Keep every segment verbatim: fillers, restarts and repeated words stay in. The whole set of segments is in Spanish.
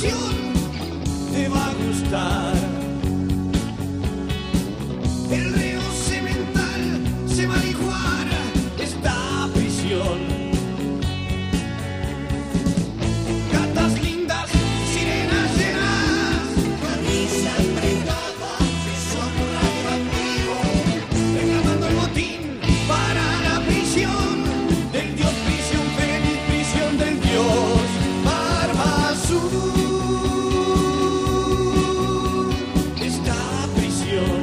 canción te va a gustar. El reo semental se va a licuar esta prisión. Gatas lindas, sirenas llenas, camisa apretada, son radioactivo, reclamando el botín para la prisión del dios, prisión feliz, prisión del dios Barba Azul. Esta prisión,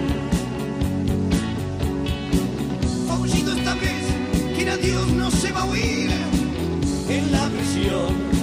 aullido esta vez, quiera Dios no se va a oír en la prisión.